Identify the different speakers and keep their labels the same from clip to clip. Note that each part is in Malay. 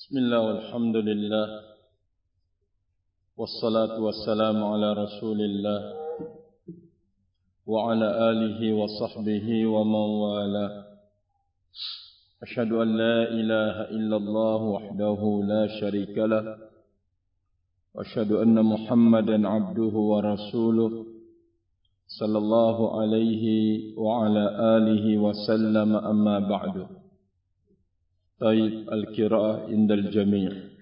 Speaker 1: Bismillah walhamdulillah wassalatu wassalamu ala rasulillah wa ala alihi wa sahbihi wa man wala. Asyhadu an la ilaha illallah wahdahu la syarika lah wa asyhadu anna Muhammadan abduhu wa rasuluh sallallahu alaihi wa ala alihi wa sallam, amma ba'du. Taib al-qira'ah indal jami'.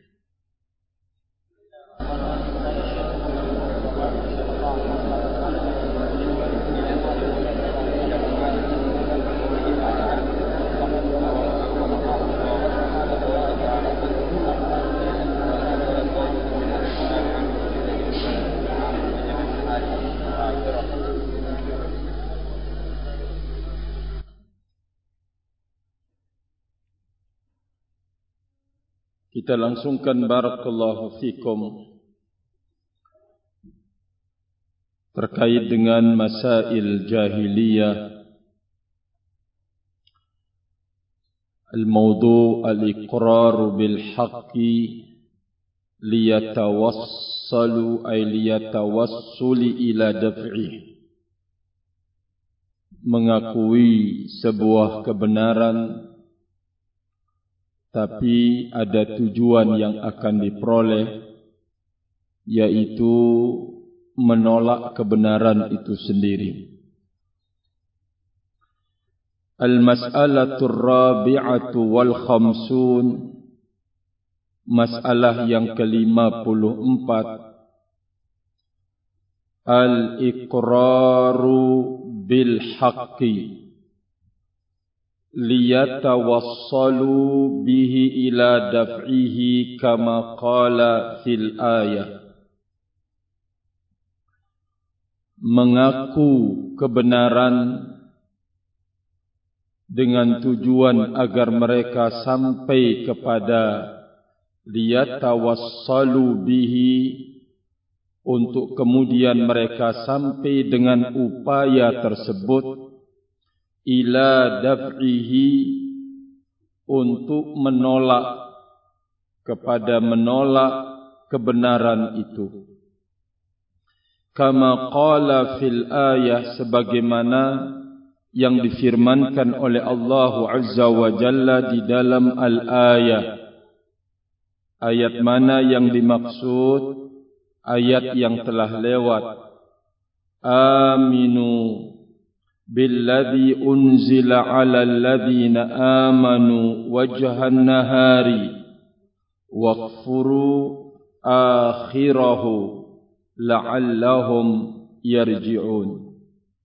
Speaker 1: Kita langsungkan barakallahu fikum terkait dengan masail jahiliyah. Al-mawdu' al-iqrar bil haqqi liyatawassuli ila daf'ih. Mengakui sebuah kebenaran tapi ada tujuan yang akan diperoleh, yaitu menolak kebenaran itu sendiri. Al-mas'alatur rabi'atu wal khamsun, masalah yang ke-54, al-iqraru bil haqqi liyatawassalu bihi ila daf'ihi kama qala fil ayah. Mengaku kebenaran dengan tujuan agar mereka sampai kepada liyatawassalu bihi, untuk kemudian mereka sampai dengan upaya tersebut ila daf'ihi, untuk menolak kebenaran itu. Kama qala fil ayah, sebagaimana yang difirmankan oleh Allah Azza wa Jalla di dalam al-ayah. Ayat mana yang dimaksud? Ayat yang telah lewat. Aminu billadhi unzila ala alladhina amanu wajhan nahari waqfuru akhirahu la'allahum yarji'un.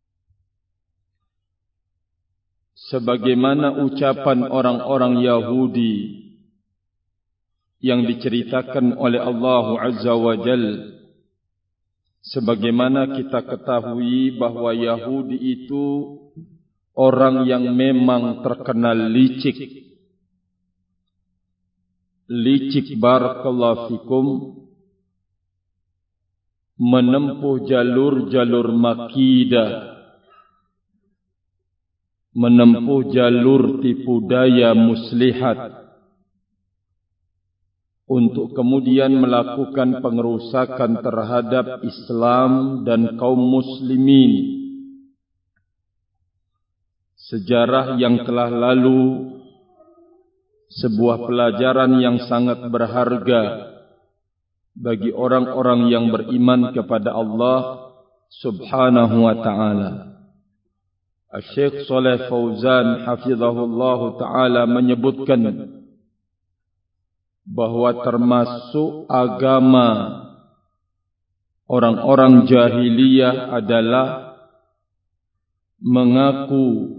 Speaker 1: Sebagaimana ucapan orang-orang Yahudi yang diceritakan oleh Allah Azza wa Jalla. Sebagaimana kita ketahui bahwa Yahudi itu orang yang memang terkenal licik. Licik barakallahu fikum, menempuh jalur-jalur makidah, menempuh jalur tipu daya muslihat, untuk kemudian melakukan pengerusakan terhadap Islam dan kaum muslimin. Sejarah yang telah lalu sebuah pelajaran yang sangat berharga bagi orang-orang yang beriman kepada Allah Subhanahu wa ta'ala. Syekh Shalih Fauzan hafizahullah ta'ala menyebutkan bahwa termasuk agama orang-orang jahiliyah adalah mengaku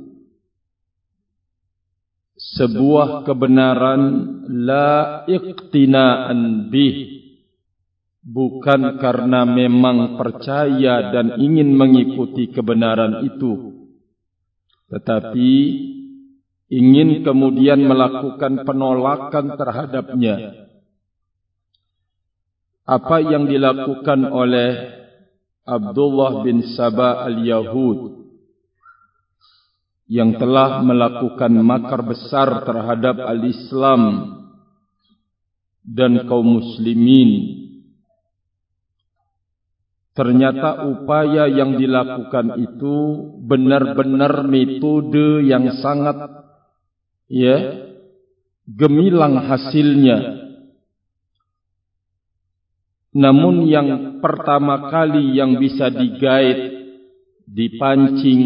Speaker 1: sebuah kebenaran la iqtina'an bih, bukan karena memang percaya dan ingin mengikuti kebenaran itu, tetapi ingin kemudian melakukan penolakan terhadapnya. Apa yang dilakukan oleh Abdullah bin Saba al-Yahud yang telah melakukan makar besar terhadap al-Islam dan kaum muslimin. Ternyata upaya yang dilakukan itu benar-benar metode yang sangat gemilang hasilnya. Namun yang pertama kali yang bisa digait, dipancing,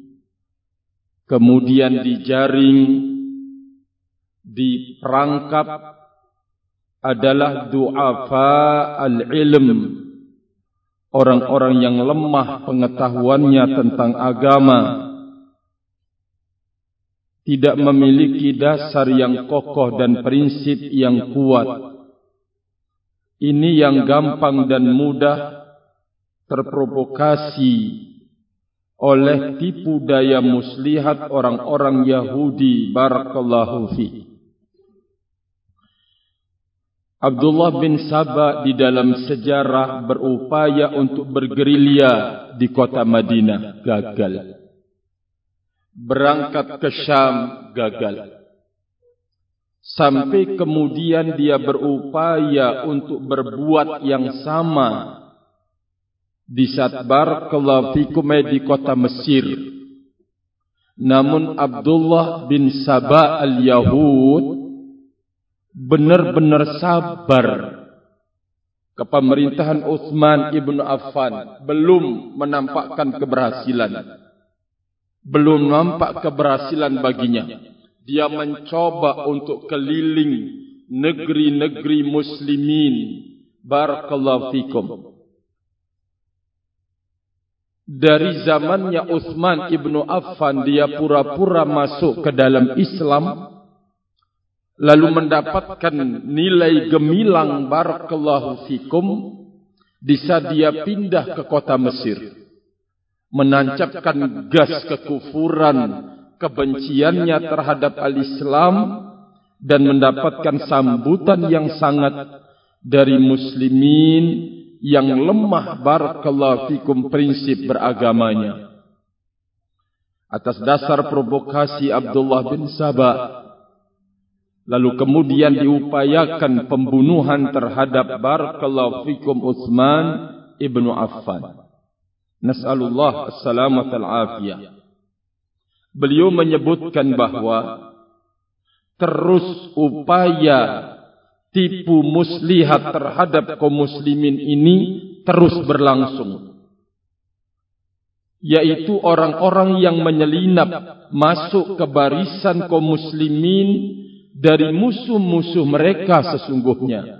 Speaker 1: kemudian dijaring, diperangkap adalah du'afa al-ilm, orang-orang yang lemah pengetahuannya tentang agama, tidak memiliki dasar yang kokoh dan prinsip yang kuat. Ini yang gampang dan mudah terprovokasi oleh tipu daya muslihat orang-orang Yahudi. Barakallahu fi. Abdullah bin Saba di dalam sejarah berupaya untuk bergerilya di kota Madinah, gagal. Berangkat ke Syam, gagal. Sampai kemudian dia berupaya untuk berbuat yang sama di saat barakallahu fikum di kota Mesir. Namun Abdullah bin Saba al-Yahud benar-benar sabar. Kepemerintahan Utsman ibn Affan belum menampakkan keberhasilan. Belum nampak keberhasilan baginya. Dia mencoba untuk keliling negeri-negeri muslimin. Barakallahu fikum. Dari zamannya Utsman ibn Affan, dia pura-pura masuk ke dalam Islam, lalu mendapatkan nilai gemilang barakallahu fikum di saat dia pindah ke kota Mesir, menancapkan gas kekufuran, kebenciannya terhadap al-Islam, dan mendapatkan sambutan yang sangat dari muslimin yang lemah barakallahu fikum prinsip beragamanya. Atas dasar provokasi Abdullah bin Saba, lalu kemudian diupayakan pembunuhan terhadap barakallahu fikum Utsman ibn Affan. Nas'alullah as-salamata al-afiyah. Beliau menyebutkan bahawa terus upaya tipu muslihat terhadap kaum muslimin ini terus berlangsung, yaitu orang-orang yang menyelinap masuk ke barisan kaum muslimin dari musuh-musuh mereka sesungguhnya.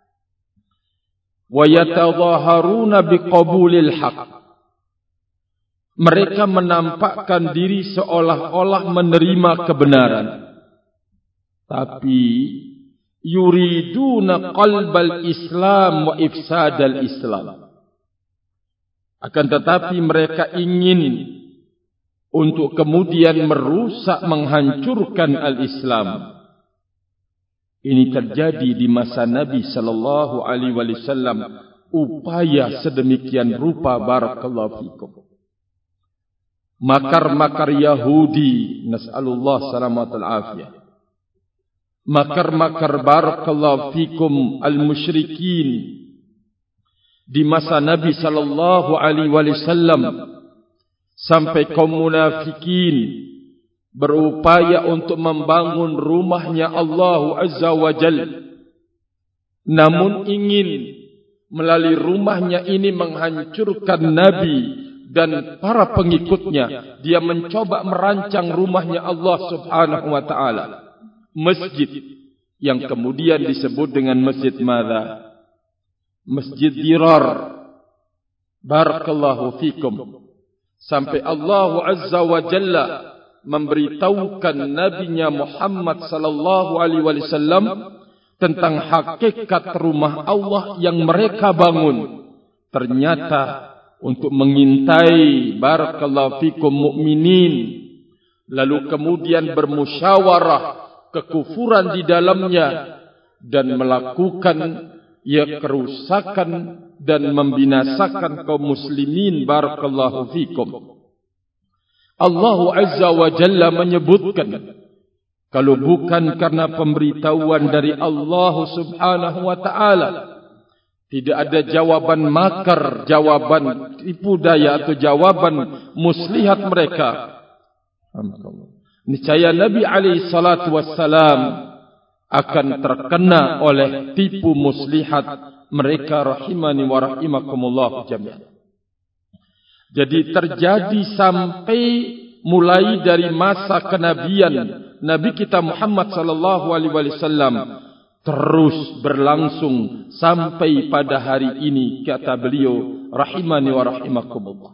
Speaker 1: Wa yatadhaharuna biqabulil haqq. Mereka menampakkan diri seolah-olah menerima kebenaran, tapi yuriduna qalbal Islam wa ifsadal Islam. Akan tetapi mereka ingin untuk kemudian merusak, menghancurkan al-Islam. Ini terjadi di masa Nabi sallallahu alaihi wasallam, upaya sedemikian rupa barakallahu fikum. Makar-makar Yahudi, nas'alullah salamatul afiyah. Makar-makar barakallahu fikum al-musyrikin di masa Nabi sallallahu alaihi wasallam, sampai kaum munafikin berupaya untuk membangun rumahnya Allah Azza wa Jalla, namun ingin melalui rumahnya ini menghancurkan Nabi dan para pengikutnya. Dia mencoba merancang rumahnya Allah Subhanahu wa taala, masjid yang kemudian disebut dengan Masjid Madha? Masjid Dirar. Barakallahu fikum. Sampai Allah Azza wa Jalla memberitahukan Nabinya Muhammad sallallahu alaihi wasallam tentang hakikat rumah Allah yang mereka bangun. Ternyata untuk mengintai barakallahu fikum mukminin, lalu kemudian bermusyawarah kekufuran di dalamnya dan melakukan kerusakan dan membinasakan kaum muslimin. Barakallahu fikum. Allah Azza wa Jalla menyebutkan Kalau bukan karena pemberitahuan dari Allah Subhanahu wa taala, tidak ada jawaban makar, jawaban tipu daya atau jawaban muslihat mereka. Niscaya Nabi alaihi salatu wassalam akan terkena oleh tipu muslihat mereka, rahimani wa rahimakumullah jami'an. Jadi terjadi sampai mulai dari masa kenabian Nabi kita Muhammad sallallahu alaihi wasallam terus berlangsung sampai pada hari ini, kata beliau, rahimani wa rahimakumullah.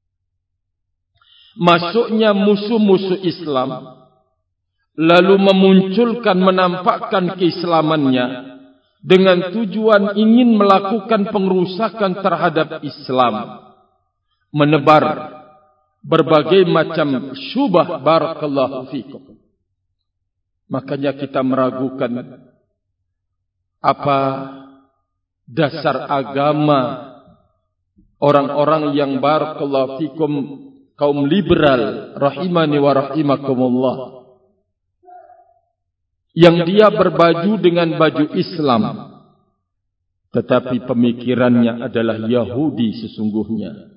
Speaker 1: Masuknya musuh-musuh Islam lalu memunculkan, menampakkan keislamannya dengan tujuan ingin melakukan pengrusakan terhadap Islam, menebar berbagai macam syubah, barakallahu fikum. Makanya kita meragukan apa dasar agama orang-orang yang barakallahu fikum kaum liberal, rahimani wa rahimakumullah, yang dia berbaju dengan baju Islam, tetapi pemikirannya adalah Yahudi sesungguhnya,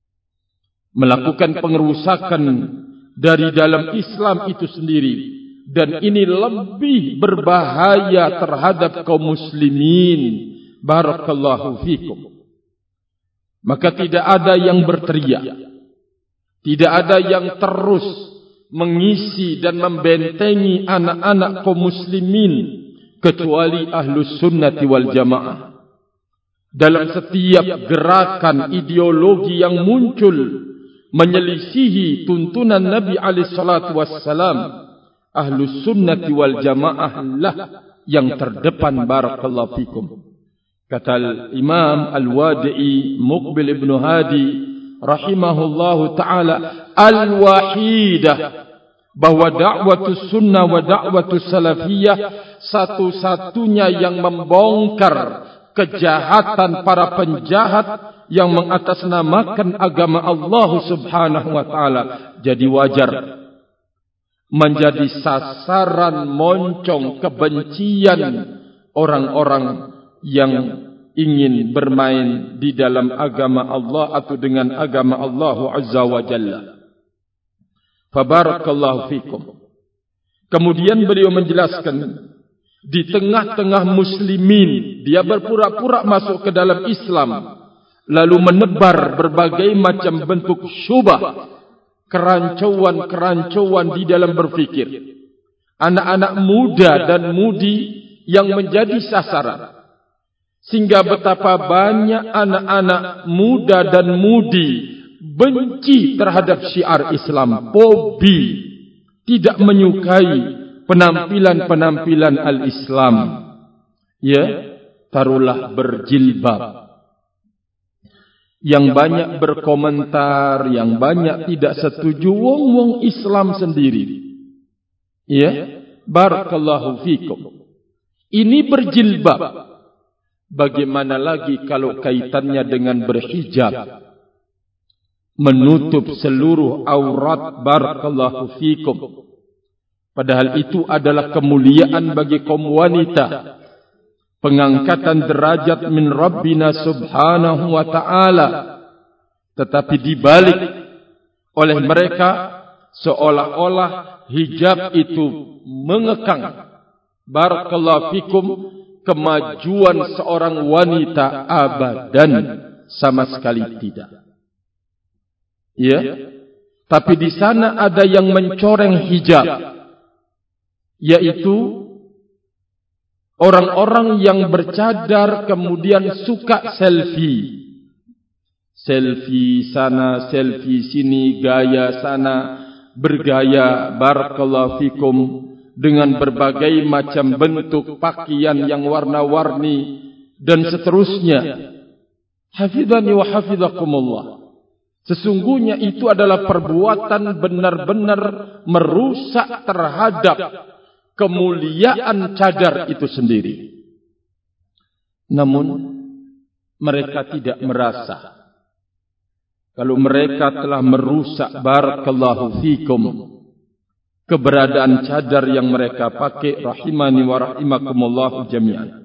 Speaker 1: melakukan pengerusakan dari dalam Islam itu sendiri, dan ini lebih berbahaya terhadap kaum muslimin, barakallahu fikum. Maka tidak ada yang berteriak, tidak ada yang terus mengisi dan membentengi anak-anak kaum muslimin, kecuali ahlus sunnati wal jamaah. Dalam setiap gerakan ideologi yang muncul menyelisihi tuntunan Nabi alaihi salatu wassalam, ahlus sunnati wal jamaah lah yang terdepan, barakallahu fikum. Kata Imam Al-Wadi'i Muqbil ibn Hadi rahimahullahu ta'ala, al-wahidah, bahwa da'watus sunnah wa da'watus salafiyah satu-satunya yang membongkar kejahatan para penjahat yang mengatasnamakan agama Allah Subhanahu wa taala. Jadi wajar menjadi sasaran moncong kebencian orang-orang yang ingin bermain di dalam agama Allah atau dengan agama Allah Azza wa Jalla. Fabarakallahu fikum. Kemudian beliau menjelaskan, di tengah-tengah muslimin dia berpura-pura masuk ke dalam Islam, lalu menebar berbagai macam bentuk syubah, kerancuan-kerancuan di dalam berfikir. Anak-anak muda dan mudi yang menjadi sasaran, sehingga betapa banyak anak-anak muda dan mudi benci terhadap syiar Islam, fobi, tidak menyukai penampilan-penampilan al-Islam. Ya, taruhlah berjilbab. Yang banyak berkomentar, yang banyak tidak setuju, wong-wong Islam sendiri. Ya, barakallahu fikum. Ini berjilbab. Bagaimana lagi kalau kaitannya dengan berhijab, menutup seluruh aurat, barakallahu fikum. Padahal itu adalah kemuliaan bagi kaum wanita, pengangkatan derajat min Rabbina Subhanahu wa ta'ala. Tetapi dibalik oleh mereka seolah-olah hijab itu mengekang, barakallahu fikum, kemajuan seorang wanita. Abadan, sama sekali tidak. Ya, tapi di sana ada yang mencoreng hijab, yaitu orang-orang yang bercadar kemudian suka selfie. Selfie sana, selfie sini, gaya sana, bergaya, barakallahu fikum, dengan berbagai macam bentuk pakaian yang warna-warni dan seterusnya. Hafidhani wa hafidhakumullah. Sesungguhnya itu adalah perbuatan benar-benar merusak terhadap kemuliaan cadar itu sendiri. Namun mereka tidak merasa kalau mereka telah merusak, barakallahu fikum, keberadaan cadar yang mereka pakai, rahimani wa rahimakumullah jami'an.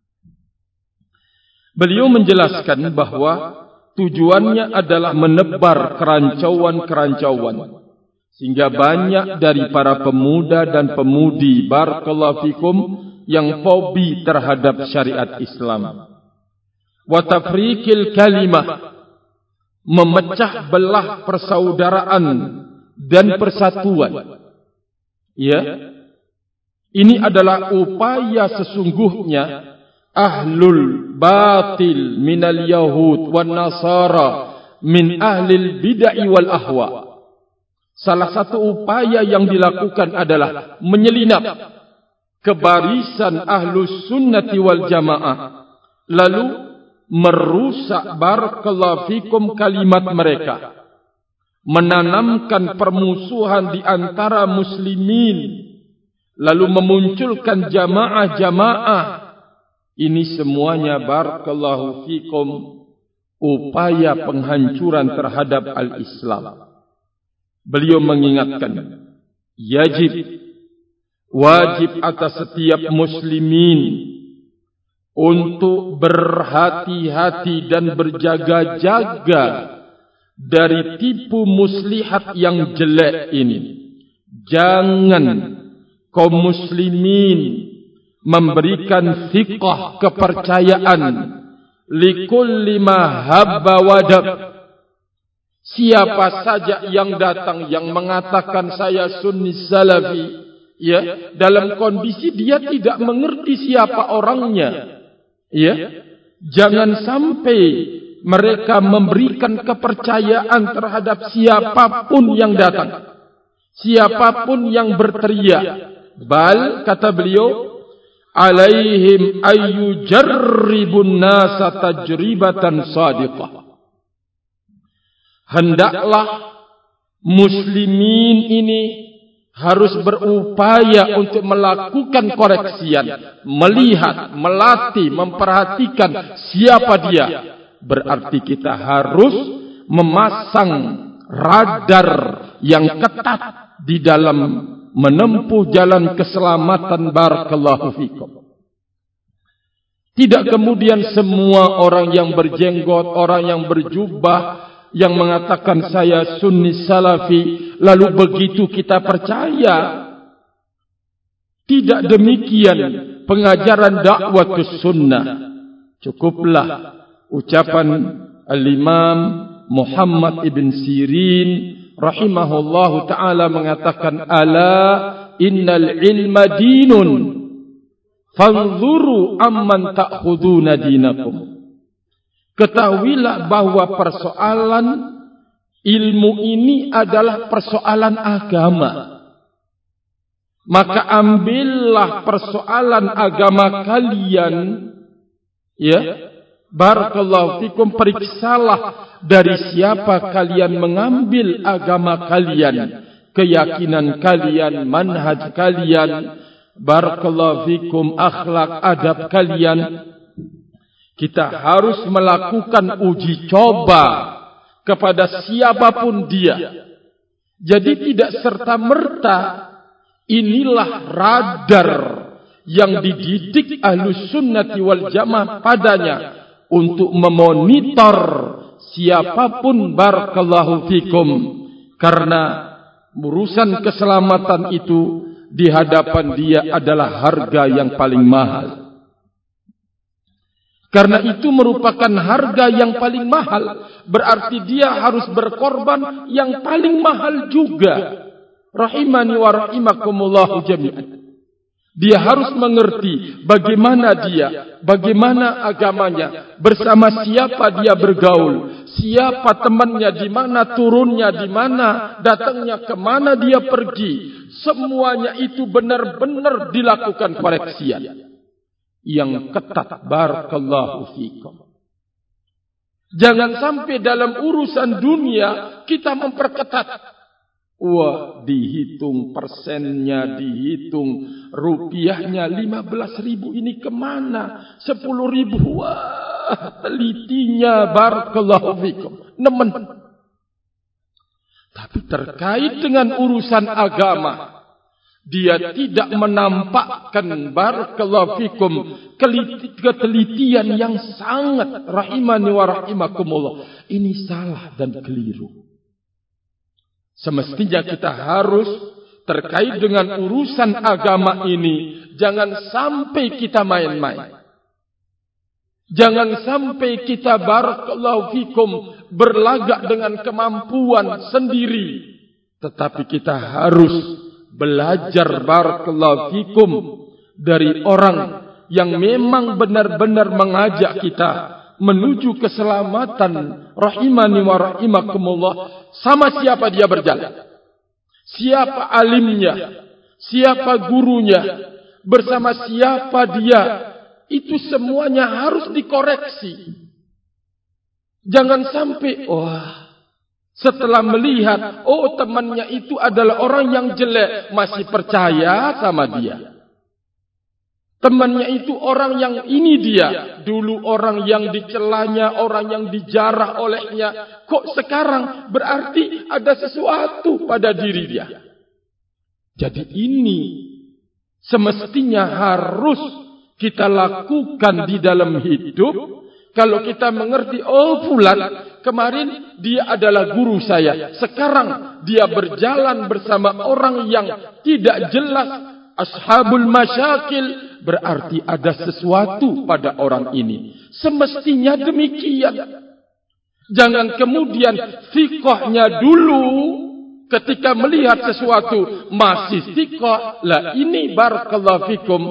Speaker 1: Beliau menjelaskan bahwa tujuannya adalah menebar kerancauan-kerancauan sehingga banyak dari para pemuda dan pemudi barakallahu fikum yang fobi terhadap syariat Islam. Wa tafriqil kalimah, memecah belah persaudaraan dan persatuan. Ya. Ini adalah upaya sesungguhnya ahlul batil minal yahud wan nasara min ahlil bid'ah wal ahwa. Salah satu upaya yang dilakukan adalah menyelinap ke barisan ahlus sunnati wal jamaah, lalu merusak barakallahu fikum kalimat mereka, menanamkan permusuhan di antara muslimin, lalu memunculkan jamaah-jamaah. Ini semuanya barakallahu fikum upaya penghancuran terhadap al-Islam. Beliau mengingatkan, wajib atas setiap muslimin untuk berhati-hati dan berjaga-jaga dari tipu muslihat yang jelek ini. Jangan kaum muslimin memberikan thiqah, kepercayaan likulli ma habba wadab. Siapa saja yang datang yang mengatakan saya sunni salafi, ya, dalam kondisi dia tidak mengerti siapa orangnya, ya, jangan sampai mereka memberikan kepercayaan terhadap siapapun yang datang, siapapun yang berteriak. Bal, kata beliau, alaihim ayyujarribun nasa tajribatan sadiqah. Hendaklah muslimin ini harus berupaya untuk melakukan koreksian, melihat, melatih, memperhatikan siapa dia. Berarti kita harus memasang radar yang ketat di dalam menempuh jalan keselamatan barakallahu fikum. Tidak kemudian semua orang yang berjenggot, orang yang berjubah, yang mengatakan saya sunni salafi, lalu begitu kita percaya. Tidak demikian pengajaran dakwatus sunnah. Cukuplah ucapan al-Imam Muhammad ibn Sirin rahimahullahu ta'ala mengatakan, ala innal ilma dinun fanzuru amman ta'khuduna dinakum. Ketahuilah bahwa persoalan ilmu ini adalah persoalan agama. Maka ambillah persoalan agama kalian, ya, barakallahu fikum, periksalah dari siapa kalian mengambil agama kalian, keyakinan kalian, manhaj kalian, barakallahu fikum, akhlak adab kalian. Kita harus melakukan uji coba kepada siapapun dia. Jadi tidak serta-merta inilah radar yang dididik Ahlus Sunnati wal Jamaah padanya untuk memonitor siapapun barakallahu fikum. Karena urusan keselamatan itu di hadapan dia adalah harga yang paling mahal. Karena itu merupakan harga yang paling mahal, berarti dia harus berkorban yang paling mahal juga. Rahimani wa rahimakumullah jami'an. Dia harus mengerti bagaimana dia, bagaimana agamanya, bersama siapa dia bergaul, siapa temannya, di mana turunnya, di mana datangnya, kemana dia pergi. Semuanya itu benar-benar dilakukan koreksian yang ketat, barakallahu fikum. Jangan sampai dalam urusan dunia kita memperketat. Wah, dihitung persennya, dihitung rupiahnya, 15.000 ini kemana? 10.000, wah, telitinya, barakallahu fikum, nemen. Tapi terkait dengan urusan agama, Dia tidak menampakkan barakallahu fikum ketelitian yang sangat rahimani wa rahimakumullah. Ini salah dan keliru. Semestinya kita harus terkait dengan urusan agama ini, jangan sampai kita main-main. Jangan sampai kita barakallahu fikum berlagak dengan kemampuan sendiri. Tetapi kita harus belajar barakallahu fikum dari orang yang memang benar-benar mengajak kita menuju keselamatan rahimani wa rahimakumullah. Sama siapa dia berjalan, siapa alimnya, siapa gurunya, bersama siapa dia, itu semuanya harus dikoreksi. Jangan sampai setelah melihat temannya itu adalah orang yang jelek, masih percaya sama dia. Temannya itu orang yang ini dia, dulu orang yang dicelanya, orang yang dijarah olehnya, kok sekarang berarti ada sesuatu pada diri dia. Jadi ini semestinya harus kita lakukan di dalam hidup. Kalau kita mengerti, fulan kemarin dia adalah guru saya, sekarang dia berjalan bersama orang yang tidak jelas, ashabul masyakil, berarti ada sesuatu pada orang ini. Semestinya demikian. Jangan kemudian fiqhnya dulu ketika melihat sesuatu masih fiqh, lah ini barakallahu fikum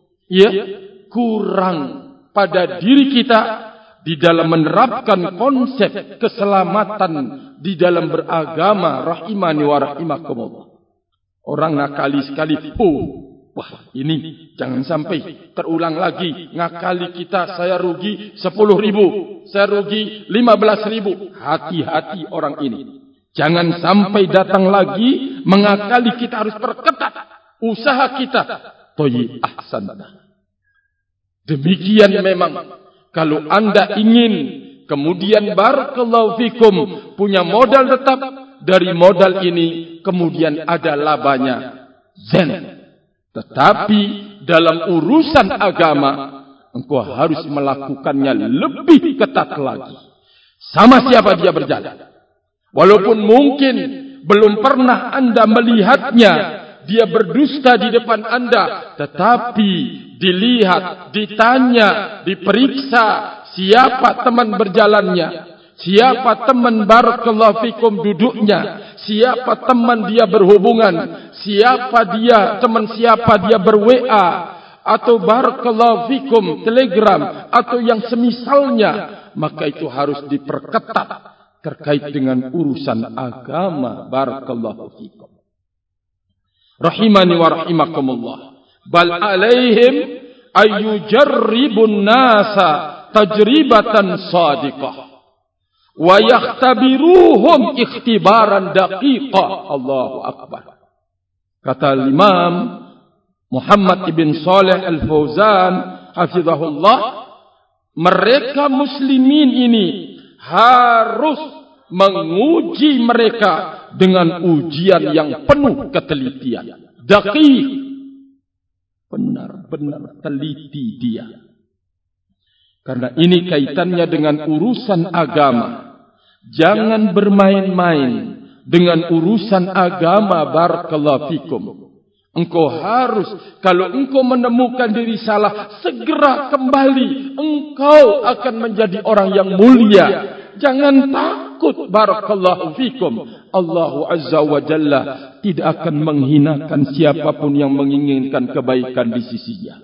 Speaker 1: kurang pada diri kita di dalam menerapkan konsep keselamatan di dalam beragama rahimani wa rahimakumullah. Orang ngakali sekali, wah ini jangan sampai terulang lagi. Ngakali kita, saya rugi 10.000, saya rugi 15.000. Hati-hati orang ini. Jangan sampai datang lagi mengakali. Kita harus perketat usaha kita. Toyi ahsanta. Demikian memang. Kalau anda ingin kemudian barakallahu fikum punya modal tetap, dari modal ini kemudian ada labanya zen. Tetapi dalam urusan agama engkau harus melakukannya lebih ketat lagi. Sama siapa dia berjalan, walaupun mungkin belum pernah anda melihatnya, dia berdusta di depan anda, tetapi dilihat, ditanya, diperiksa siapa teman berjalannya, siapa teman barakallahu fikum duduknya, siapa teman dia berhubungan, siapa dia teman, siapa dia ber-WA atau barakallahu fikum Telegram atau yang semisalnya, maka itu harus diperketat terkait dengan urusan agama barakallahu fikum. Rahimani wa rahimakumullah. Bal alaihim ayyujarribun nasa tajribatan sadiqah wa yakhtabiruhum ikhtibaran daqiqa. Allahu akbar. Kata Imam Muhammad ibn Saleh Al-Fauzan hafizahullah, mereka muslimin ini harus menguji mereka dengan ujian yang penuh ketelitian. Daqiq, benar-benar teliti dia. Karena ini kaitannya dengan urusan agama. Jangan bermain-main dengan urusan agama barakallahu fikum. Engkau harus, kalau engkau menemukan diri salah, segera kembali. Engkau akan menjadi orang yang mulia. Jangan takut barakallahu fikum. Allah Azza wa Jalla tidak akan menghinakan siapapun yang menginginkan kebaikan di sisinya.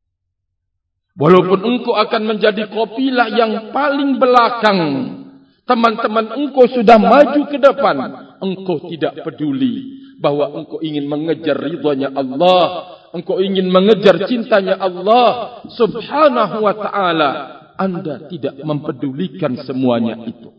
Speaker 1: Walaupun engkau akan menjadi kafilah yang paling belakang, teman-teman engkau sudah maju ke depan, engkau tidak peduli bahwa engkau ingin mengejar ridhanya Allah, engkau ingin mengejar cintanya Allah subhanahu wa ta'ala. Anda tidak mempedulikan semuanya itu.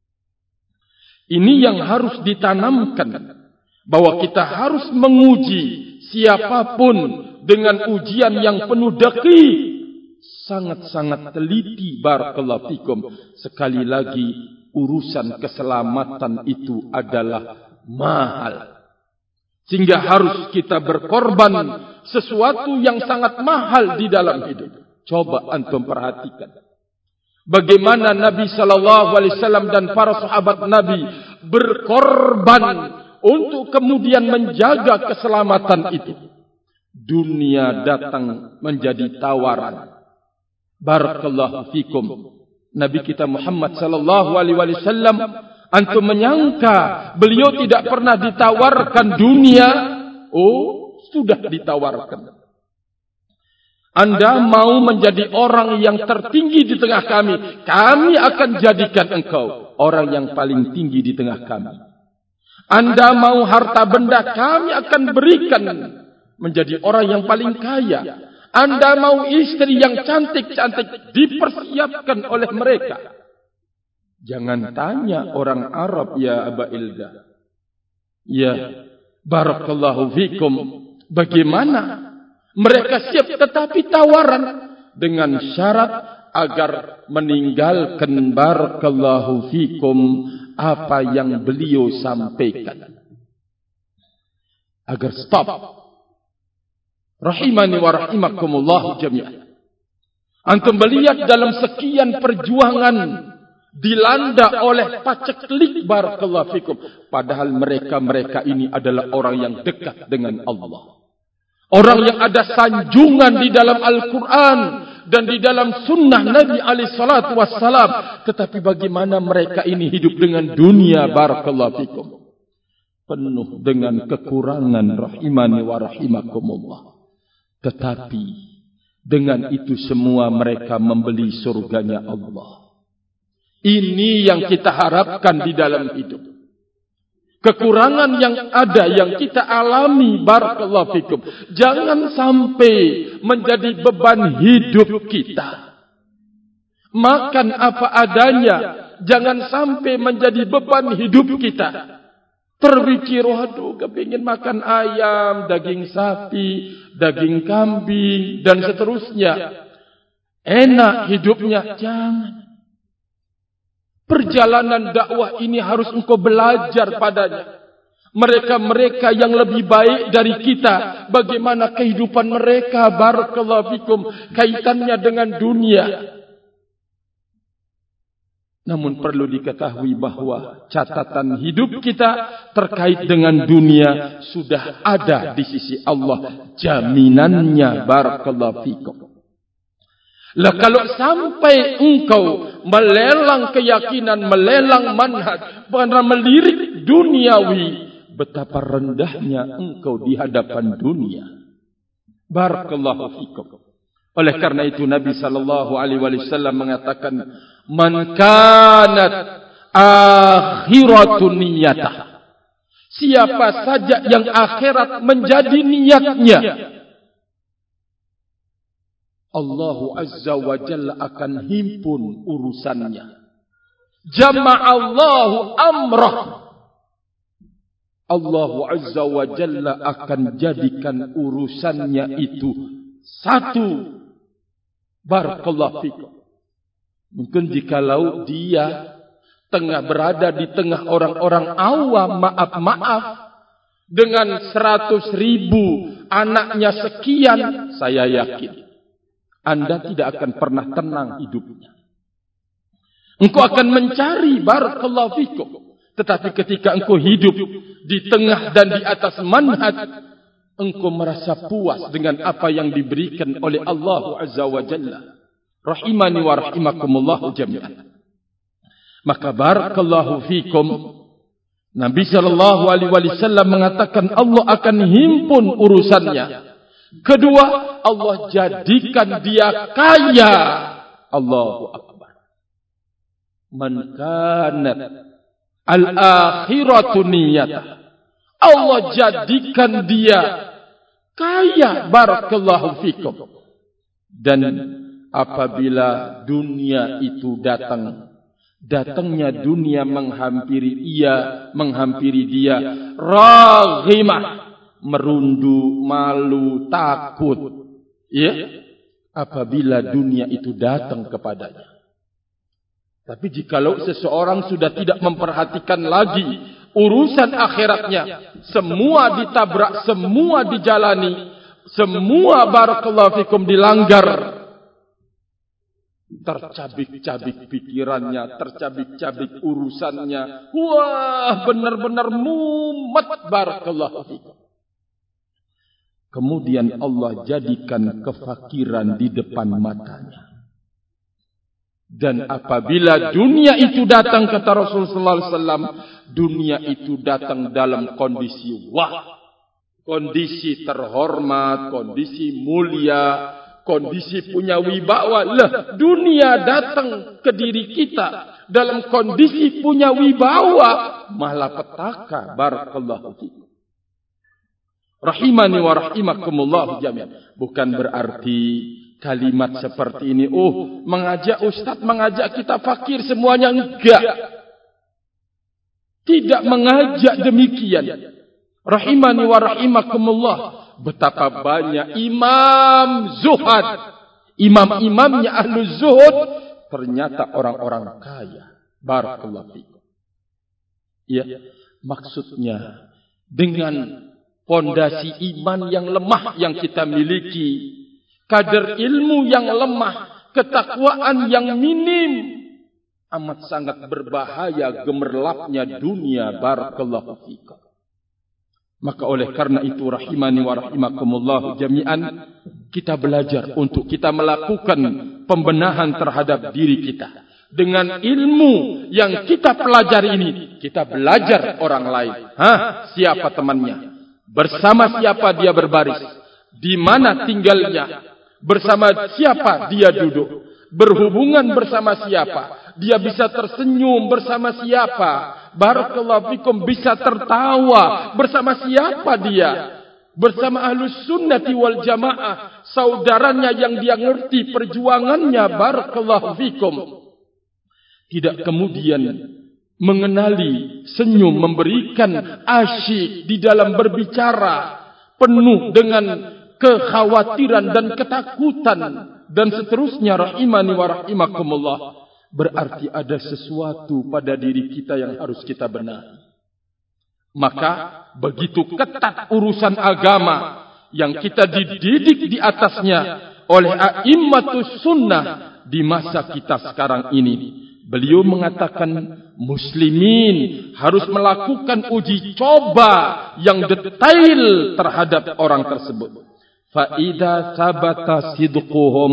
Speaker 1: Ini yang harus ditanamkan, bahwa kita harus menguji siapapun dengan ujian yang penuh daqiq, sangat-sangat teliti barakallahu fikum. Sekali lagi, urusan keselamatan itu adalah mahal. Sehingga harus kita berkorban sesuatu yang sangat mahal di dalam hidup. Coba antum perhatikan. Bagaimana Nabi SAW dan para sahabat Nabi berkorban untuk kemudian menjaga keselamatan itu. Dunia datang menjadi tawaran. Barakallahu fikum. Nabi kita Muhammad SAW, antum menyangka beliau tidak pernah ditawarkan dunia? Oh, sudah ditawarkan. Anda mau menjadi orang yang tertinggi di tengah kami, kami akan jadikan engkau orang yang paling tinggi di tengah kami. Anda mau harta benda, kami akan berikan menjadi orang yang paling kaya. Anda mau istri yang cantik-cantik, dipersiapkan oleh mereka. Jangan tanya orang Arab, ya Aba Ilda. Ya, barakallahu fikum. Bagaimana? Mereka siap, tetapi tawaran dengan syarat agar meninggalkan barakallahu fikum apa yang beliau sampaikan. Agar stop. Rahimani wa rahimakumullah jami'an. Antum melihat dalam sekian perjuangan dilanda oleh paceklik barakallahu fikum. Padahal mereka ini adalah orang yang dekat dengan Allah. Orang yang ada sanjungan di dalam Al-Quran dan di dalam sunnah Nabi alaihissalatu wassalam. Tetapi bagaimana mereka ini hidup dengan dunia barakallahu fikum. Penuh dengan kekurangan rahimani wa rahimakumullah. Tetapi dengan itu semua mereka membeli surganya Allah. Ini yang kita harapkan di dalam hidup. Kekurangan yang ada, yang kita alami barakallahu fikum, jangan sampai menjadi beban hidup kita. Makan apa adanya, jangan sampai menjadi beban hidup kita. Terpikir, waduh, kepingin makan ayam, daging sapi, daging kambing, dan seterusnya. Enak hidupnya, jangan. Perjalanan dakwah ini harus engkau belajar padanya. Mereka-mereka yang lebih baik dari kita, bagaimana kehidupan mereka barakallahu fikum, kaitannya dengan dunia. Namun perlu diketahui bahwa catatan hidup kita terkait dengan dunia sudah ada di sisi Allah, jaminannya barakallahu fikum. Lah kalau sampai engkau melelang keyakinan, melelang manhaj, karena melirik duniawi, betapa rendahnya engkau di hadapan dunia. Barakallahu fikum. Oleh karena itu Nabi sallallahu alaihi wasallam mengatakan, "Man kanat akhiratu niyatah." Siapa saja yang akhirat menjadi niatnya, Allah Azza wa Jalla akan himpun urusannya. Jama'allahu amrah. Allah Azza wa Jalla akan jadikan urusannya itu satu. Barakallahu fikum. Mungkin jikalau dia tengah berada di tengah orang-orang awam, maaf, dengan 100.000 anaknya sekian, saya yakin Anda tidak akan pernah tenang hidupnya. Engkau akan mencari barakallahu fikum. Tetapi ketika engkau hidup di tengah dan di atas manhaj, engkau merasa puas dengan apa yang diberikan oleh Allah Azza wa Jalla. Rahimani wa rahimakumullah jami'an. Maka barakallahu fikum, Nabi sallallahu alaihi wasallam mengatakan Allah akan himpun urusannya. Kedua, Allah jadikan dia kaya. Allahu Akbar. Man kanat al-akhiratu niyatah. Allah jadikan dia kaya. Barakallahu fikum. Dan apabila dunia itu datangnya dunia menghampiri dia, raghimah, merundu, malu, takut. Ya, apabila dunia itu datang kepadanya. Tapi jikalau seseorang sudah tidak memperhatikan lagi urusan akhiratnya, semua ditabrak, semua dijalani, semua barakallahu fikum dilanggar. Tercabik-cabik pikirannya, tercabik-cabik urusannya. Wah, benar-benar mumet barakallahu fikum. Kemudian Allah jadikan kefakiran di depan matanya. Dan apabila dunia itu datang, kata Rasulullah sallallahu alaihi wasallam, dunia itu datang dalam kondisi kondisi terhormat, kondisi mulia, kondisi punya wibawa. Lah, dunia datang ke diri kita dalam kondisi punya wibawa, malapetaka. Barakallahu fikum. Rahimani wa rahimakumullah jami'an. Bukan berarti kalimat seperti ini, mengajak ustaz, mengajak kita fakir semuanya, enggak. Tidak mengajak demikian. Rahimani wa rahimakumullah. Betapa banyak imam zuhad, imam-imamnya ahlu zuhud, ternyata orang-orang kaya. Barakallahu fikum. Ya, maksudnya dengan pondasi iman yang lemah yang kita miliki, kadar ilmu yang lemah, ketakwaan yang minim, amat sangat berbahaya gemerlapnya dunia. Barakallahu fikum. Maka oleh karena itu, rahimani wa rahimakumullah jami'an, kita belajar untuk kita melakukan pembenahan terhadap diri kita. Dengan ilmu yang kita pelajari ini, kita belajar orang lain. Siapa temannya? Bersama siapa dia berbaris? Di mana tinggalnya? Bersama siapa dia duduk? Berhubungan bersama siapa? Dia bisa tersenyum bersama siapa? Barakallahu fikum, bisa tertawa bersama siapa dia? Bersama ahlus sunnati wal jamaah, saudaranya yang dia ngerti perjuangannya. Barakallahu fikum. Tidak kemudian mengenali senyum, memberikan asyik di dalam berbicara, penuh dengan kekhawatiran dan ketakutan dan seterusnya. Rahimani wa rahimakumullah. Berarti ada sesuatu pada diri kita yang harus kita benahi. Maka begitu ketat urusan agama yang kita dididik di atasnya oleh a'immatus sunnah di masa kita sekarang ini. Beliau mengatakan muslimin harus melakukan uji coba yang detail terhadap orang tersebut. Fa idza sabata sidquhum,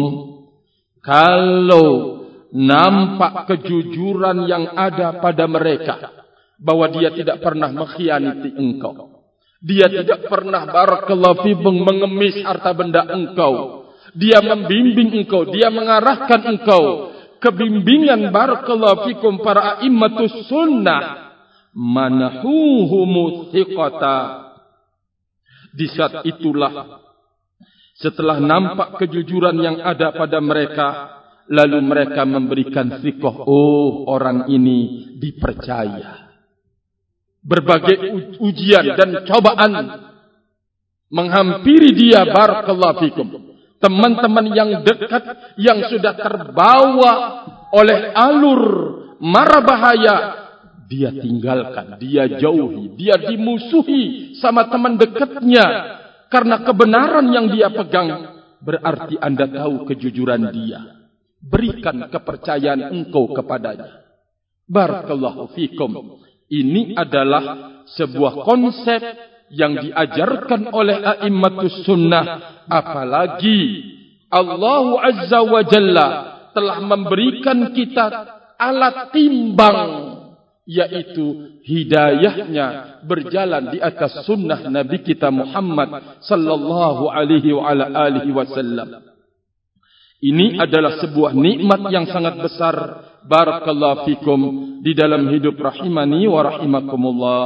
Speaker 1: kalau nampak kejujuran yang ada pada mereka, bahwa dia tidak pernah mengkhianati engkau, dia tidak pernah barakallahu fikum mengemis harta benda engkau, dia membimbing engkau, dia mengarahkan engkau kebimbingan barakallahu fikum para a'immatus sunnah, manahuhumu thiqata. Di saat itulah, setelah nampak kejujuran yang ada pada mereka, lalu mereka memberikan thiqah, orang ini dipercaya. Berbagai ujian dan cobaan menghampiri dia, barakallahu fikum. Teman-teman yang dekat yang sudah terbawa oleh alur mara bahaya, dia tinggalkan, dia jauhi, dia dimusuhi sama teman dekatnya karena kebenaran yang dia pegang. Berarti Anda tahu kejujuran dia. Berikan kepercayaan engkau kepadanya. Barakallahu fikum. Ini adalah sebuah konsep yang diajarkan oleh a'immatus sunnah. Apalagi Allah Azza wa Jalla telah memberikan kita alat timbang, yaitu hidayahnya berjalan di atas sunnah Nabi kita Muhammad sallallahu alaihi wa ala alihi wasallam. Ini adalah sebuah nikmat yang sangat besar, barakallahu fikum, di dalam hidup. Rahimani wa rahimakumullah.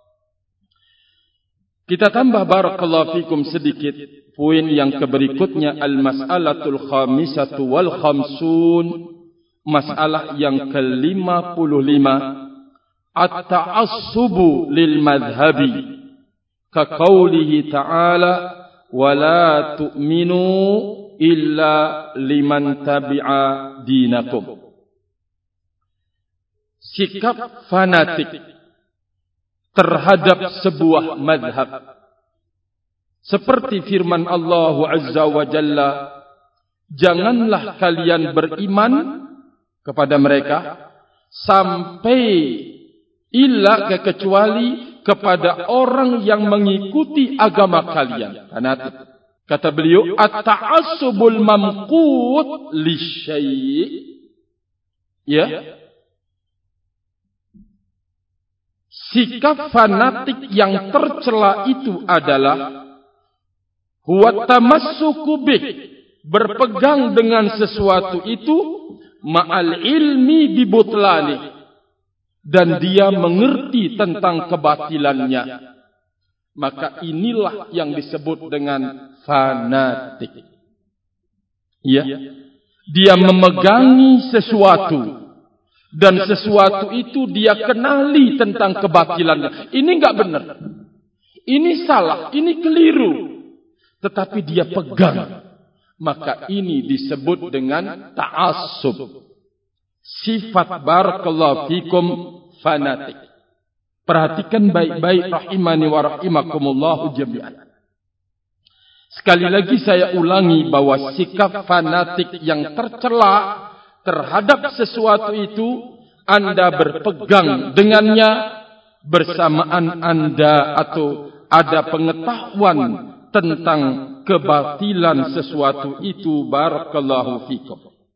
Speaker 1: Kita tambah barakallahu fikum sedikit poin yang keberikutnya, al-mas'alatul khamisatu wal khamsun, masalah yang ke-55, at-ta'assubu lil madhhabi, ka qaulihi ta'ala wa la tu'minu illa liman tabi'a dinakum. Sikap fanatik terhadap sebuah madhab. Seperti firman Allah Azza wa Jalla, janganlah kalian beriman kepada mereka sampai illa kecuali kepada orang yang mengikuti agama kalian. Fanatik. Kata beliau, at-ta'assubul mamqut lisyai'. Ya. Sikap fanatik yang tercela itu adalah huwa tamassuku bih, berpegang dengan sesuatu itu ma'al ilmi bibutlani, dan dia mengerti tentang kebatilannya. Maka inilah yang disebut dengan fanatik. Ya, dia memegangi sesuatu dan sesuatu itu dia kenali tentang kebatilannya. Ini enggak benar, ini salah, ini keliru, tetapi dia pegang. Maka ini disebut dengan ta'assub. Sifat barakallahu fikum fanatik. Perhatikan baik-baik rahimani wa rahimakumullahu jami'an. Sekali lagi saya ulangi bahwa sikap fanatik yang tercela terhadap sesuatu itu, Anda berpegang dengannya bersamaan Anda atau ada pengetahuan tentang kebatilan sesuatu itu, barakallahu fikum.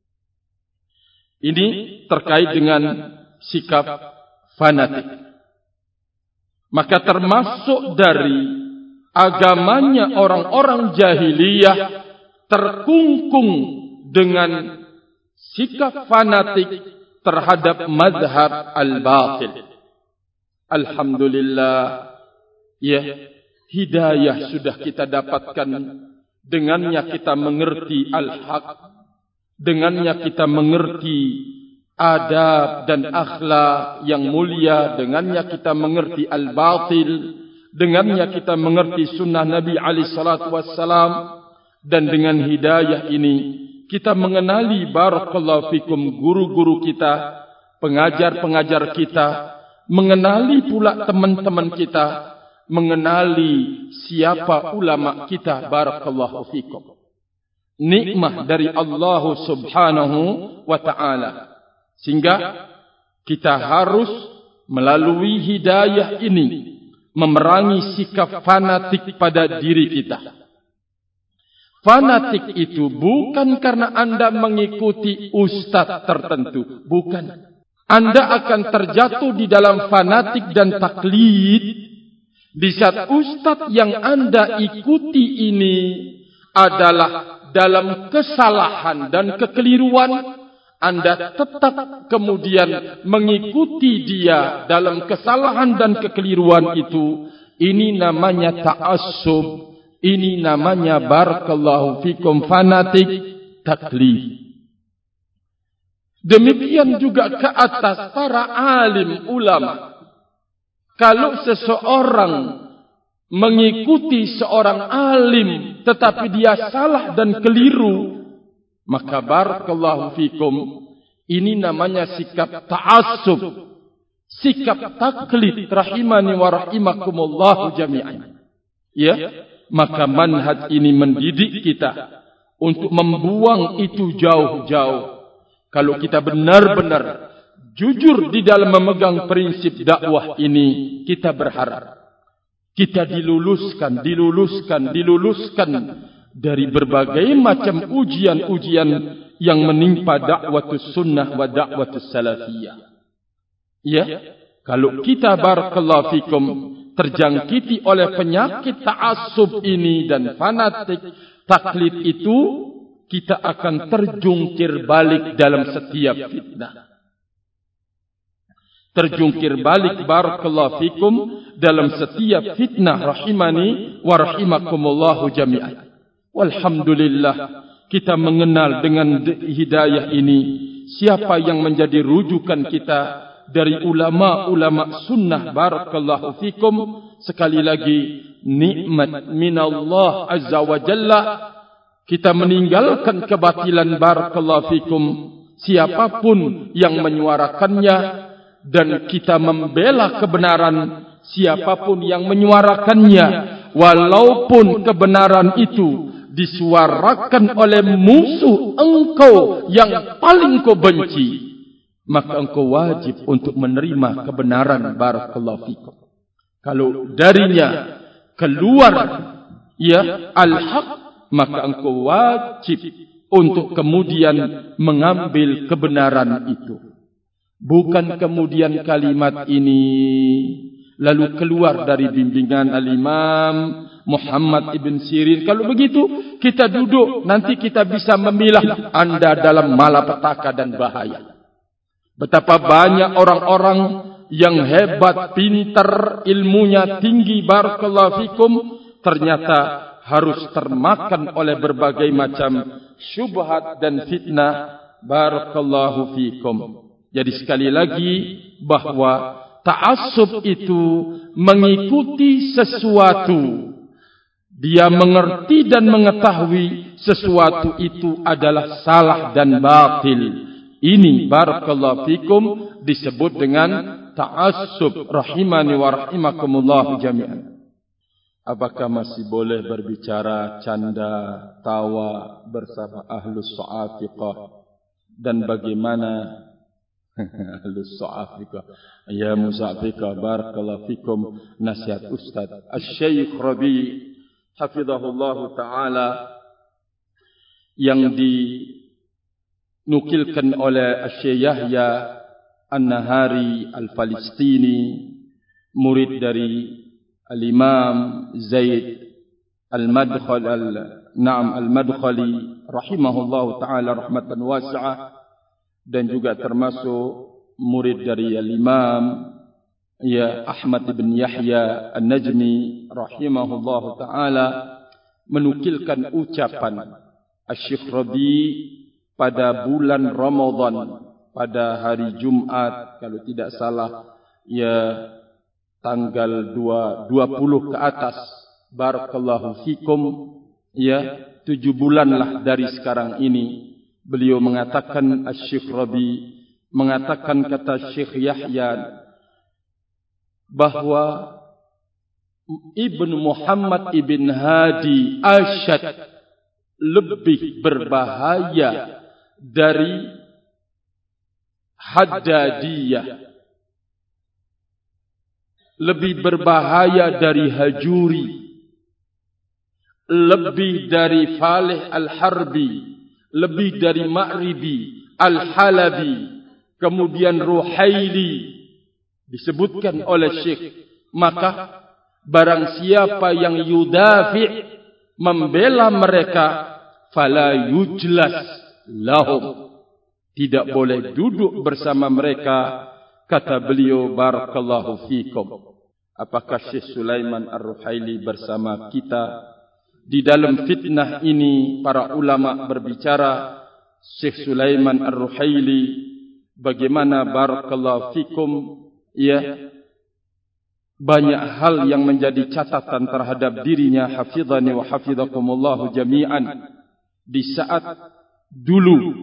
Speaker 1: Ini terkait dengan sikap fanatik. Maka termasuk dari agamanya orang-orang jahiliyah terkungkung dengan sikap fanatik terhadap madhab al-batil. Alhamdulillah, ya, hidayah sudah kita dapatkan. Dengannya kita mengerti al-haq, dengannya kita mengerti adab dan akhlak yang mulia, dengannya kita mengerti al-batil, dengannya kita mengerti sunnah Nabi alaihi salatu wassalam, dan dengan hidayah ini kita mengenali barakallahu fikum guru-guru kita, pengajar-pengajar kita, mengenali pula teman-teman kita, mengenali siapa ulama kita, barakallahu fikum. Nikmah dari Allah Subhanahu wa ta'ala. Sehingga kita harus melalui hidayah ini memerangi sikap fanatik pada diri kita. Fanatik itu bukan karena Anda mengikuti ustaz tertentu, bukan. Anda akan terjatuh di dalam fanatik dan taklid di saat ustaz yang Anda ikuti ini adalah dalam kesalahan dan kekeliruan. Anda tetap kemudian mengikuti dia dalam kesalahan dan kekeliruan itu. Ini namanya ta'assub. Ini namanya barakallahu fikum fanatik, taklid. Demikian juga ke atas para alim ulama. Kalau seseorang mengikuti seorang alim tetapi dia salah dan keliru, maka barakallahu fikum, ini namanya sikap ta'assub, sikap taklid, rahimani wa rahimakumullahu jami'an. Ya, maka manhaj ini mendidik kita untuk membuang itu jauh-jauh. Kalau kita benar-benar jujur di dalam memegang prinsip dakwah ini, kita berharap kita diluluskan dari berbagai macam ujian-ujian yang menimpa dakwatus sunnah wa dakwatus salafiyah. Ya, kalau kita barakallahu fikum terjangkiti oleh penyakit ta'assub ini dan fanatik taklid itu, kita akan terjungkir balik dalam setiap fitnah. Terjungkir balik barakallahu fikum dalam setiap fitnah, rahimani wa rahimakumullahu jami'an. Walhamdulillah, kita mengenal dengan hidayah ini siapa yang menjadi rujukan kita dari ulama-ulama sunnah, barakallahu fikum. Sekali lagi, nikmat minallah azza wa jalla. Kita meninggalkan kebatilan, barakallahu fikum, siapapun yang menyuarakannya, dan kita membela kebenaran siapapun yang menyuarakannya, walaupun kebenaran itu disuarakan oleh musuh engkau yang paling kau benci, maka engkau wajib untuk menerima kebenaran. Barakallahu fikum. Kalau darinya keluar al-haq, maka engkau wajib untuk kemudian mengambil kebenaran itu. Bukan kemudian kalimat ini lalu keluar dari bimbingan al-Imam Muhammad ibn Sirin. Kalau begitu, kita duduk, nanti kita bisa memilah Anda dalam malapetaka dan bahaya. Betapa banyak orang-orang yang hebat, pintar, ilmunya tinggi, barakallahu fikum, ternyata harus termakan oleh berbagai macam syubhat dan fitnah, barakallahu fikum. Jadi sekali lagi, bahwa ta'assub itu mengikuti sesuatu. Dia mengerti dan mengetahui sesuatu itu adalah salah dan batil. Ini barakallahu fikum disebut dengan ta'assub. Rahimani wa rahimakumullah jami'an. Apakah masih boleh berbicara, canda, tawa bersama ahlus sa'afiqah? Dan bagaimana ahlus sa'afiqah? Ya musa'afiqah, barakallahu fikum. Nasihat Ustaz Asy-Syaikh Rabi' hafizahullahu ta'ala yang dinukilkan oleh Asy-Syaikh Yahya An-Nahari Al-Falistini, murid dari Al-Imam Zaid Al-Madkhali rahimahullahu ta'ala rahmatan wasi'ah, dan juga termasuk murid dari Al-Imam Ahmad bin Yahya An-Najmi rahimahullahu ta'ala, menukilkan ucapan Asy-Syaikh Rabi' pada bulan Ramadan, pada hari Jumat kalau tidak salah, tanggal 20 ke atas, barakallahu fikum, 7 bulanlah dari sekarang ini. Beliau mengatakan, Asy-Syaikh Rabi' mengatakan, kata Syekh Yahya, bahwa Ibn Muhammad Ibn Hadi Asyad lebih berbahaya dari Haddadiyah, lebih berbahaya dari Hajuri, lebih dari Falih Al-Harbi, lebih dari Ma'ribi Al-Halabi, kemudian Ruhaili, disebutkan oleh Syekh. Maka barang siapa yang yudafi' membela mereka, fala yujlas lahum, tidak boleh duduk bersama mereka, kata beliau barakallahu fikum. Apakah Syekh Sulaiman Ar-Ruhaili bersama kita di dalam fitnah ini? Para ulama berbicara, Syekh Sulaiman Ar-Ruhaili bagaimana barakallahu fikum, banyak hal yang menjadi catatan terhadap dirinya, hafizani wa hafizakumullah jami'an. Di saat dulu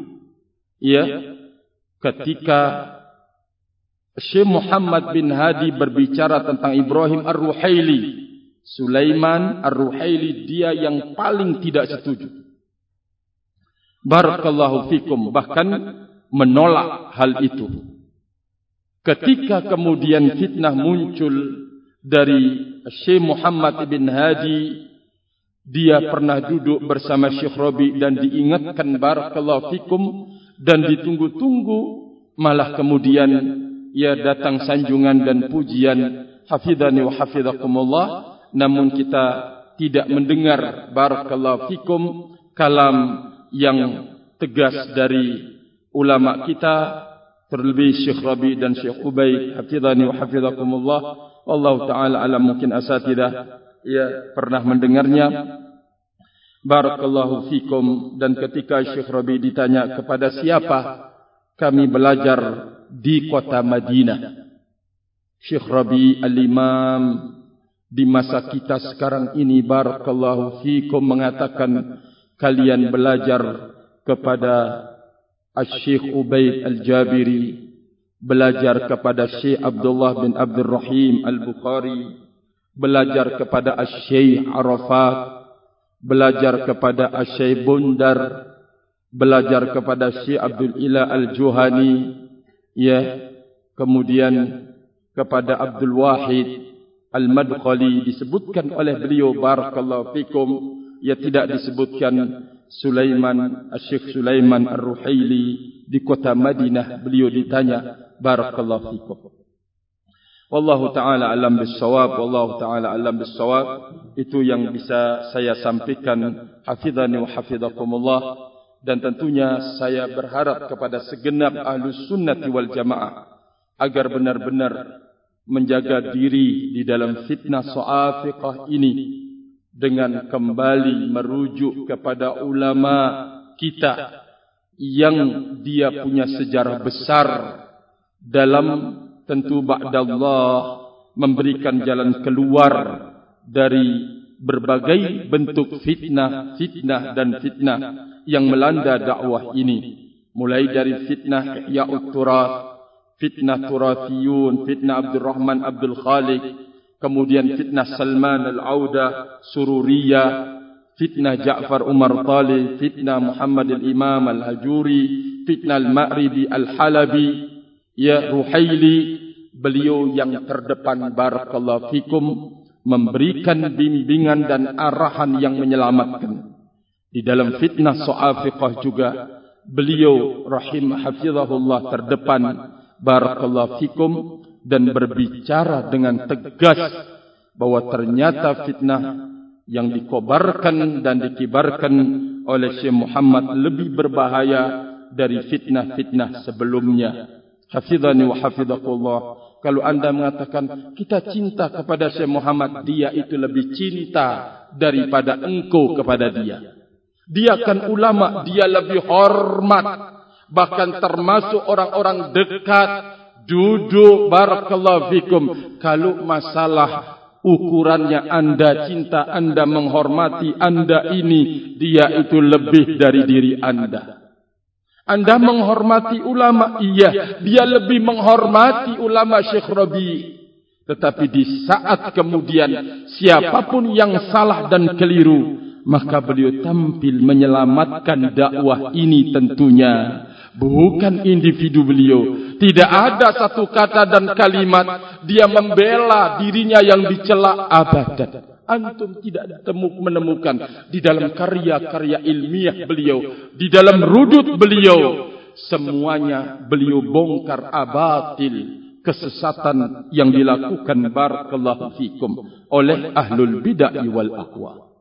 Speaker 1: ketika Syekh Muhammad bin Hadi berbicara tentang Ibrahim Ar-Ruhaili, Sulaiman Ar-Ruhaili dia yang paling tidak setuju, barakallahu fikum, bahkan menolak hal itu. Ketika kemudian fitnah muncul dari Syekh Muhammad bin Hadi, dia pernah duduk bersama Syekh Rabi' dan diingatkan barakallahu fikum, dan ditunggu-tunggu, malah kemudian datang sanjungan dan pujian, hafizani wa hafizakumullah, namun kita tidak mendengar barakallahu fikum kalam yang tegas dari ulama kita, terlebih Syekh Rabi' dan Syekh Ubaid, hafizani wa hafizakumullah. Allah ta'ala alam, mungkin asatidah pernah mendengarnya, barakallahu fikum. Dan ketika Syekh Rabi' ditanya kepada siapa kami belajar di kota Madinah, Syekh Rabi' al-Imam di masa kita sekarang ini, barakallahu fikum, mengatakan kalian belajar kepada Asy-Syaikh Ubaid Al-Jabiri. belajar kepada Syekh Abdullah bin Abdul Rahim Al-Bukhari, belajar kepada Syekh Arafat, belajar kepada Syekh Bundar, belajar kepada Syekh Abdul Ilah Al-Juhani, ya, kemudian kepada Abdul Wahid Al-Madkhali, disebutkan oleh beliau barakallahu fikum, ya tidak disebutkan Sulaiman, Syekh Sulaiman Ar-Ruhaili di kota Madinah. Beliau ditanya barakallahu fikum. Wallahu ta'ala alam bis-shawab, wallahu ta'ala alam bis-shawab. Itu yang bisa saya sampaikan, hafizani wa hafizakumullah. Dan tentunya saya berharap kepada segenap Ahlus Sunnati wal Jamaah agar benar-benar menjaga diri di dalam fitnah so'afiqah ini dengan kembali merujuk kepada ulama kita yang dia punya sejarah besar dalam tentu ba'dallah memberikan jalan keluar dari berbagai bentuk fitnah yang melanda dakwah ini, mulai dari fitnah Ihya'ut Turath, fitnah Turathiyun, fitnah Abdurrahman Abdul Khaliq, kemudian fitnah Salman Al-Auda Sururiyah, fitnah Ja'far Umar Talib, fitnah Muhammad Al-Imam Al-Hajuri, fitnah Al-Ma'ribi Al-Halabi, ya Ruhaili. Beliau yang terdepan barakallahu fikum memberikan bimbingan dan arahan yang menyelamatkan. Di dalam fitnah so'afiqah juga beliau hafizahullah terdepan barakallahu fikum dan berbicara dengan tegas bahwa ternyata fitnah yang dikobarkan dan dikibarkan oleh Syekh Muhammad lebih berbahaya dari fitnah-fitnah sebelumnya. Hafizani wa hafizakumullah. Kalau anda mengatakan kita cinta kepada Syekh Muhammad, dia itu lebih cinta daripada engkau kepada dia. Dia kan ulama, dia lebih hormat, bahkan termasuk orang-orang dekat, duduk barakallahu fikum. Kalau masalah ukurannya anda cinta, anda menghormati, anda ini, dia itu lebih dari diri anda. Anda menghormati ulama, iya, dia lebih menghormati ulama Syekh Rabi. Tetapi di saat kemudian siapapun yang salah dan keliru, maka beliau tampil menyelamatkan dakwah ini tentunya. Bukan individu beliau. Tidak ada satu kata dan kalimat dia membela dirinya yang dicela, abadan. Antum tidak menemukan di dalam karya-karya ilmiah beliau, di dalam rudud beliau, semuanya beliau bongkar abatil, kesesatan yang dilakukan barakallahu fikum oleh ahlul bid'ah wal ahwa.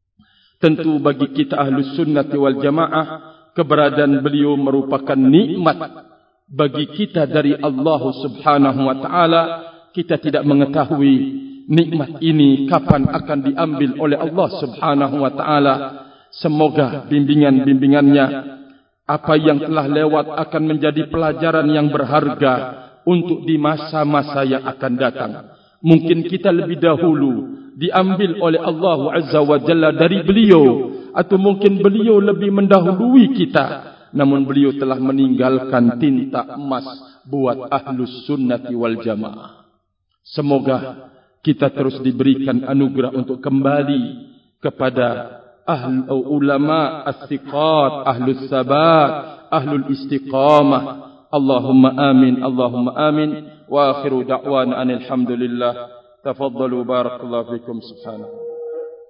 Speaker 1: Tentu bagi kita ahlus sunnati wal jamaah, keberadaan beliau merupakan nikmat bagi kita dari Allah Subhanahu wa taala. Kita tidak mengetahui nikmat ini kapan akan diambil oleh Allah Subhanahu wa taala. Semoga bimbingan-bimbingannya, apa yang telah lewat akan menjadi pelajaran yang berharga untuk di masa-masa yang akan datang. Mungkin kita lebih dahulu diambil oleh Allah Azza wa Jalla dari beliau, atau mungkin beliau lebih mendahului kita, namun beliau telah meninggalkan tinta emas buat ahlus sunnati wal jamaah. Semoga kita terus diberikan anugerah untuk kembali kepada ulama as-siqat, ahlus sabat, ahlul istiqamah. Allahumma amin, Allahumma amin. Wa akhiru da'wana anil hamdulillah. Tafaddalu barakallahu fikum subhanahu.